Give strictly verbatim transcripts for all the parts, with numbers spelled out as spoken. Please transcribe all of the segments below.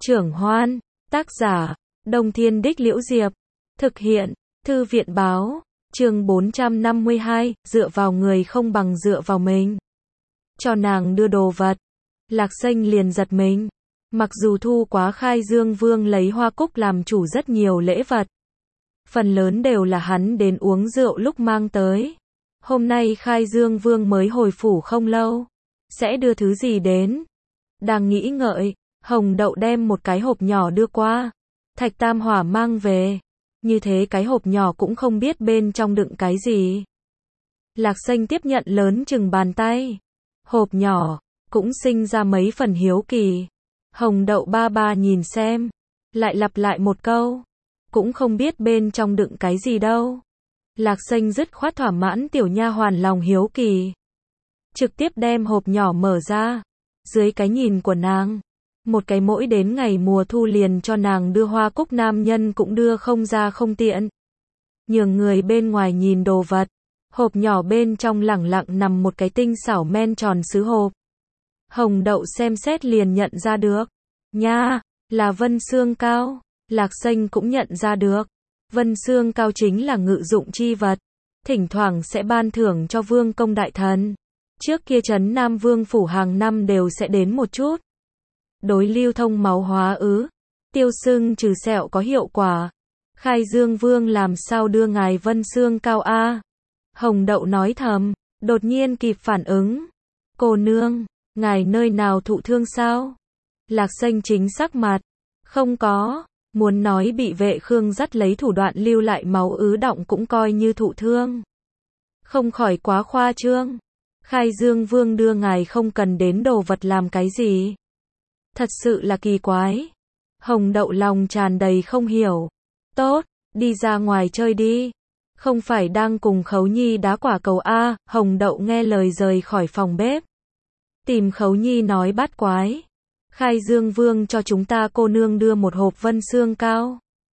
Trưởng Hoan, tác giả, Đông Thiên Đích Liễu Diệp, thực hiện, Thư viện Báo, chương bốn trăm năm mươi hai, dựa vào người không bằng dựa vào mình. Cho nàng đưa đồ vật, Lạc Xanh liền giật mình. Mặc dù thu quá Khai Dương Vương lấy hoa cúc làm chủ rất nhiều lễ vật, phần lớn đều là hắn đến uống rượu lúc mang tới. Hôm nay Khai Dương Vương mới hồi phủ không lâu, sẽ đưa thứ gì đến? Đang nghĩ ngợi, Hồng Đậu đem một cái hộp nhỏ đưa qua. Thạch Tam Hỏa mang về. Như thế cái hộp nhỏ cũng không biết bên trong đựng cái gì. Lạc Xanh tiếp nhận lớn chừng bàn tay. Hộp nhỏ, cũng sinh ra mấy phần hiếu kỳ. Hồng Đậu ba ba nhìn xem, lại lặp lại một câu. Cũng không biết bên trong đựng cái gì đâu. Lạc Xanh dứt khoát thỏa mãn tiểu nha hoàn lòng hiếu kỳ. Trực tiếp đem hộp nhỏ mở ra. Dưới cái nhìn của nàng, một cái mỗi đến ngày mùa thu liền cho nàng đưa hoa cúc nam nhân cũng đưa không ra không tiện. Nhường người bên ngoài nhìn đồ vật, hộp nhỏ bên trong lẳng lặng nằm một cái tinh xảo men tròn sứ hộp. Hồng Đậu xem xét liền nhận ra được. Nha, là Vân Xương Cao. Lạc Xanh cũng nhận ra được. Vân Xương Cao chính là ngự dụng chi vật. Thỉnh thoảng sẽ ban thưởng cho vương công đại thần. Trước kia trấn Nam Vương phủ hàng năm đều sẽ đến một chút. Đối lưu thông máu hóa ứ, tiêu sưng trừ sẹo có hiệu quả. Khai Dương Vương làm sao đưa ngài Vân Xương Cao a? Hồng Đậu nói thầm, đột nhiên kịp phản ứng. Cô nương, ngài nơi nào thụ thương sao? Lạc Xanh chính sắc mặt. Không có, muốn nói bị vệ Khương dắt lấy thủ đoạn lưu lại máu ứ đọng cũng coi như thụ thương. Không khỏi quá khoa trương. Khai Dương Vương đưa ngài không cần đến đồ vật làm cái gì? Thật sự là kỳ quái. Hồng Đậu lòng tràn đầy không hiểu. Tốt, đi ra ngoài chơi đi. Không phải đang cùng Khấu Nhi đá quả cầu a? Hồng Đậu nghe lời rời khỏi phòng bếp. Tìm Khấu Nhi nói bát quái. Khai Dương Vương cho chúng ta cô nương đưa một hộp Vân Xương Cao.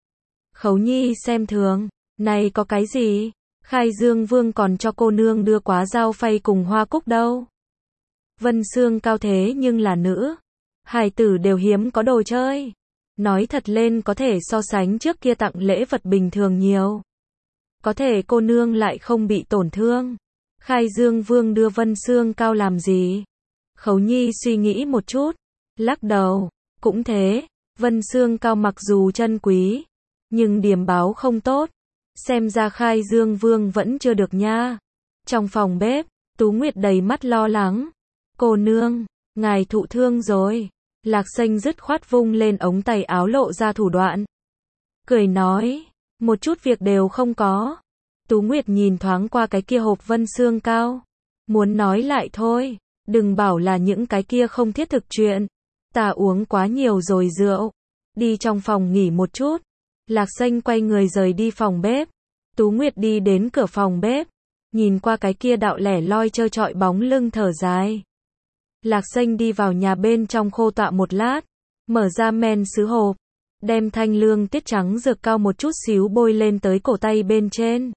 Khấu Nhi xem thường. Này có cái gì? Khai Dương Vương còn cho cô nương đưa quá dao phay cùng hoa cúc đâu. Vân Xương Cao thế nhưng là nữ. Hài tử đều hiếm có đồ chơi. Nói thật lên có thể so sánh trước kia tặng lễ vật bình thường nhiều. Có thể cô nương lại không bị tổn thương. Khai Dương Vương đưa Vân Xương Cao làm gì? Khấu Nhi suy nghĩ một chút. Lắc đầu. Cũng thế. Vân Xương Cao mặc dù chân quý, nhưng điểm báo không tốt. Xem ra Khai Dương Vương vẫn chưa được nha. Trong phòng bếp, Tú Nguyệt đầy mắt lo lắng. Cô nương, ngài thụ thương rồi. Lạc Xanh dứt khoát vung lên ống tay áo lộ ra thủ đoạn. Cười nói, một chút việc đều không có. Tú Nguyệt nhìn thoáng qua cái kia hộp Vân Xương Cao. Muốn nói lại thôi, đừng bảo là những cái kia không thiết thực chuyện. Ta uống quá nhiều rồi rượu. Đi trong phòng nghỉ một chút. Lạc Xanh quay người rời đi phòng bếp. Tú Nguyệt đi đến cửa phòng bếp. Nhìn qua cái kia đạo lẻ loi trơ trọi bóng lưng thở dài. Lạc Xanh đi vào nhà bên trong khô tọa một lát. Mở ra men sứ hộp. Đem thanh lương tiết trắng dược cao một chút xíu bôi lên tới cổ tay bên trên.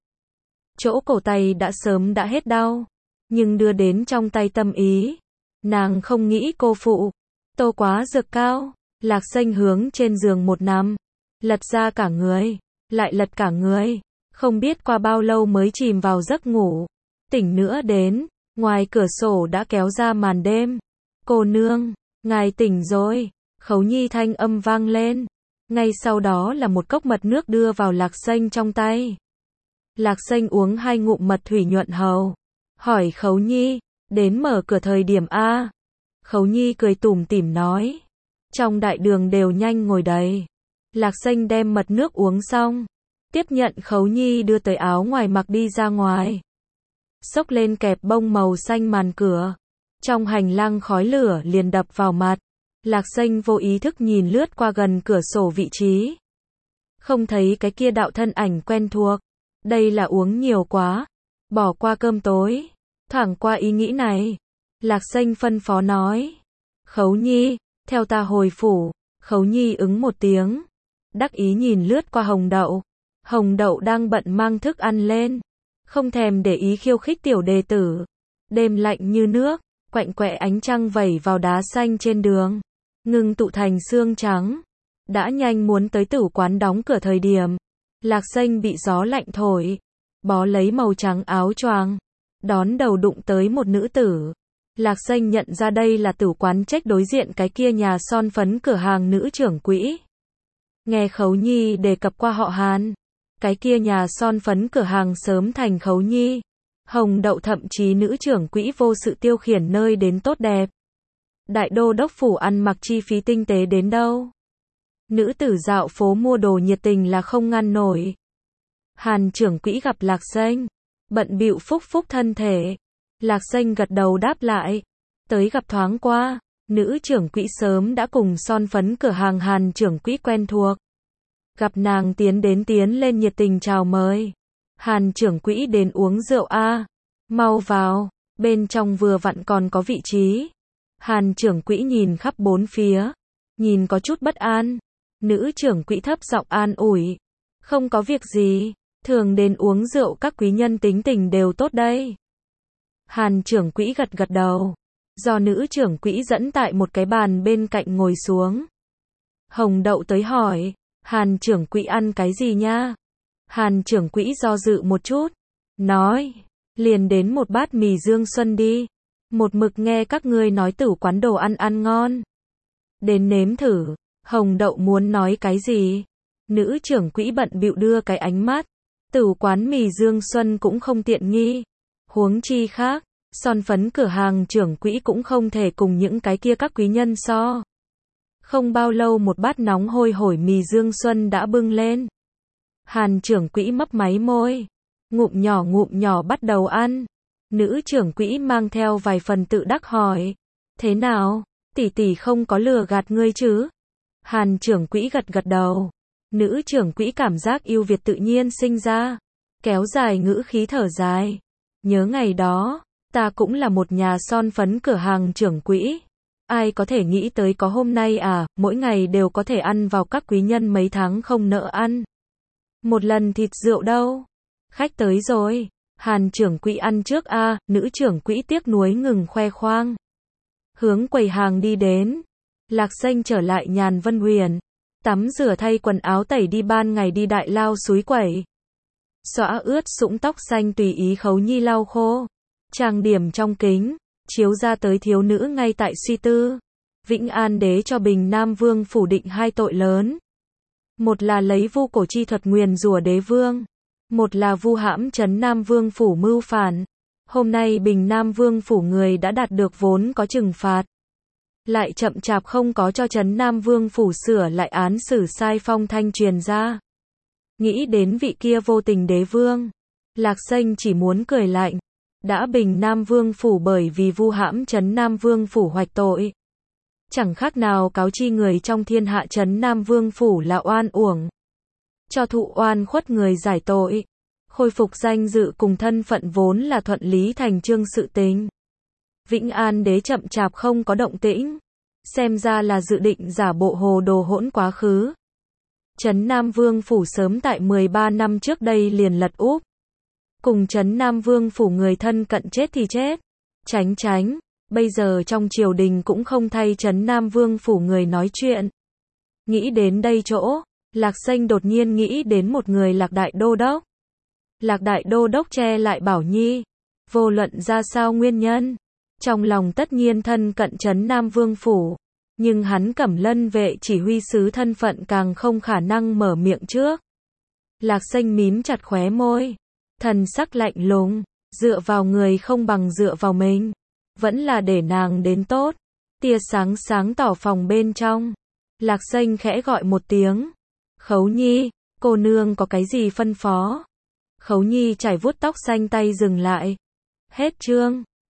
Chỗ cổ tay đã sớm đã hết đau. Nhưng đưa đến trong tay tâm ý. Nàng không nghĩ cô phụ. Tô quá dược cao. Lạc Xanh hướng trên giường một nằm. Lật ra cả người. Lại lật cả người. Không biết qua bao lâu mới chìm vào giấc ngủ. Tỉnh nữa đến. Ngoài cửa sổ đã kéo ra màn đêm. Cô nương, ngài tỉnh rồi. Khấu Nhi thanh âm vang lên. Ngay sau đó là một cốc mật nước đưa vào Lạc Xanh trong tay. Lạc Xanh uống hai ngụm mật thủy nhuận hầu. Hỏi Khấu Nhi, đến mở cửa thời điểm A. Khấu Nhi cười tủm tỉm nói. Trong đại đường đều nhanh ngồi đầy. Lạc Xanh đem mật nước uống xong. Tiếp nhận Khấu Nhi đưa tới áo ngoài mặc đi ra ngoài. Xốc lên kẹp bông màu xanh màn cửa. Trong hành lang khói lửa liền đập vào mặt. Lạc Xanh vô ý thức nhìn lướt qua gần cửa sổ vị trí. Không thấy cái kia đạo thân ảnh quen thuộc. Đây là uống nhiều quá. Bỏ qua cơm tối. Thoảng qua ý nghĩ này. Lạc Xanh phân phó nói. Khấu Nhi, theo ta hồi phủ. Khấu Nhi ứng một tiếng. Đắc ý nhìn lướt qua Hồng Đậu. Hồng Đậu đang bận mang thức ăn lên. Không thèm để ý khiêu khích tiểu đệ tử. Đêm lạnh như nước. Quạnh quẹ ánh trăng vẩy vào đá xanh trên đường. ngưng tụ thành xương trắng. Đã nhanh muốn tới tử quán đóng cửa thời điểm, Lạc Xanh bị gió lạnh thổi, bó lấy màu trắng áo choàng, đón đầu đụng tới một nữ tử. Lạc Xanh nhận ra đây là tử quán trách đối diện cái kia nhà son phấn cửa hàng nữ trưởng quỹ. Nghe Khấu Nhi đề cập qua họ Hàn, cái kia nhà son phấn cửa hàng sớm thành Khấu Nhi, Hồng Đậu thậm chí nữ trưởng quỹ vô sự tiêu khiển nơi đến tốt đẹp. Đại đô đốc phủ ăn mặc chi phí tinh tế đến đâu. Nữ tử dạo phố mua đồ nhiệt tình là không ngăn nổi. Hàn trưởng quỹ gặp Lạc Xanh, bận bịu phúc phúc thân thể. Lạc Xanh gật đầu đáp lại. Tới gặp thoáng qua, nữ trưởng quỹ sớm đã cùng son phấn cửa hàng Hàn trưởng quỹ quen thuộc. Gặp nàng tiến đến tiến lên nhiệt tình chào mời. Hàn trưởng quỹ đến uống rượu a, mau vào, bên trong vừa vặn còn có vị trí. Hàn trưởng quỹ nhìn khắp bốn phía, nhìn có chút bất an. Nữ trưởng quỹ thấp giọng an ủi, không có việc gì, thường đến uống rượu các quý nhân tính tình đều tốt đây. Hàn trưởng quỹ gật gật đầu, do nữ trưởng quỹ dẫn tại một cái bàn bên cạnh ngồi xuống. Hồng Đậu tới hỏi, Hàn trưởng quỹ ăn cái gì nha? Hàn trưởng quỹ do dự một chút, nói, liền đến một bát mì Dương Xuân đi. Một mực nghe các ngươi nói tử quán đồ ăn ăn ngon. Đến nếm thử. Hồng Đậu muốn nói cái gì? Nữ trưởng quỹ bận bịu đưa cái ánh mắt. Tử quán mì Dương Xuân cũng không tiện nghi. Huống chi khác, son phấn cửa hàng trưởng quỹ cũng không thể cùng những cái kia các quý nhân so. Không bao lâu một bát nóng hôi hổi mì Dương Xuân đã bưng lên. Hàn trưởng quỹ mấp máy môi, ngụm nhỏ ngụm nhỏ bắt đầu ăn. Nữ trưởng quỹ mang theo vài phần tự đắc hỏi, thế nào, tỷ tỷ không có lừa gạt ngươi chứ? Hàn trưởng quỹ gật gật đầu. Nữ trưởng quỹ cảm giác yêu Việt tự nhiên sinh ra, kéo dài ngữ khí thở dài. Nhớ ngày đó, ta cũng là một nhà son phấn cửa hàng trưởng quỹ. Ai có thể nghĩ tới có hôm nay à, mỗi ngày đều có thể ăn vào các quý nhân mấy tháng không nỡ ăn. Một lần thịt rượu đâu. Khách tới rồi. Hàn trưởng quỹ ăn trước a, à, nữ trưởng quỹ tiếc nuối ngừng khoe khoang. Hướng quầy hàng đi đến. Lạc Xanh trở lại Nhàn Vân Huyền. Tắm rửa thay quần áo tẩy đi ban ngày đi đại lao suối quẩy. Xõa ướt sũng tóc xanh tùy ý Khấu Nhi lau khô. Trang điểm trong kính, chiếu ra tới thiếu nữ ngay tại suy tư. Vĩnh An đế cho Bình Nam Vương phủ định hai tội lớn. Một là lấy vu cổ chi thuật nguyền rủa đế vương. Một là vu hãm trấn Nam Vương phủ mưu phản. Hôm nay Bình Nam Vương phủ người đã đạt được vốn có trừng phạt. Lại chậm chạp không có cho trấn Nam Vương phủ sửa lại án xử sai phong thanh truyền ra. Nghĩ đến vị kia vô tình đế vương, Lạc Xanh chỉ muốn cười lạnh. Đã Bình Nam Vương phủ bởi vì vu hãm trấn Nam Vương phủ hoạch tội. Chẳng khác nào cáo chi người trong thiên hạ trấn Nam Vương phủ là oan uổng. Cho thụ oan khuất người giải tội. Khôi phục danh dự cùng thân phận vốn là thuận lý thành chương sự tình. Vĩnh An đế chậm chạp không có động tĩnh. Xem ra là dự định giả bộ hồ đồ hỗn quá khứ. Trấn Nam Vương phủ sớm tại mười ba năm trước đây liền lật úp. Cùng Trấn Nam Vương phủ người thân cận chết thì chết. Tránh tránh. Bây giờ trong triều đình cũng không thay Trấn Nam Vương phủ người nói chuyện. Nghĩ đến đây chỗ, Lạc Xanh đột nhiên nghĩ đến một người Lạc Đại Đô Đốc. Lạc Đại Đô Đốc che lại Bảo Nhi. Vô luận ra sao nguyên nhân, trong lòng tất nhiên thân cận Trấn Nam Vương phủ. Nhưng hắn Cẩm Lân vệ chỉ huy sứ thân phận càng không khả năng mở miệng trước. Lạc Xanh mím chặt khóe môi. Thần sắc lạnh lùng, dựa vào người không bằng dựa vào mình. Vẫn là để nàng đến tốt. Tia sáng sáng tỏ phòng bên trong. Lạc Xanh khẽ gọi một tiếng. Khấu Nhi, cô nương có cái gì phân phó? Khấu Nhi chải vuốt tóc xanh tay dừng lại. Hết chương.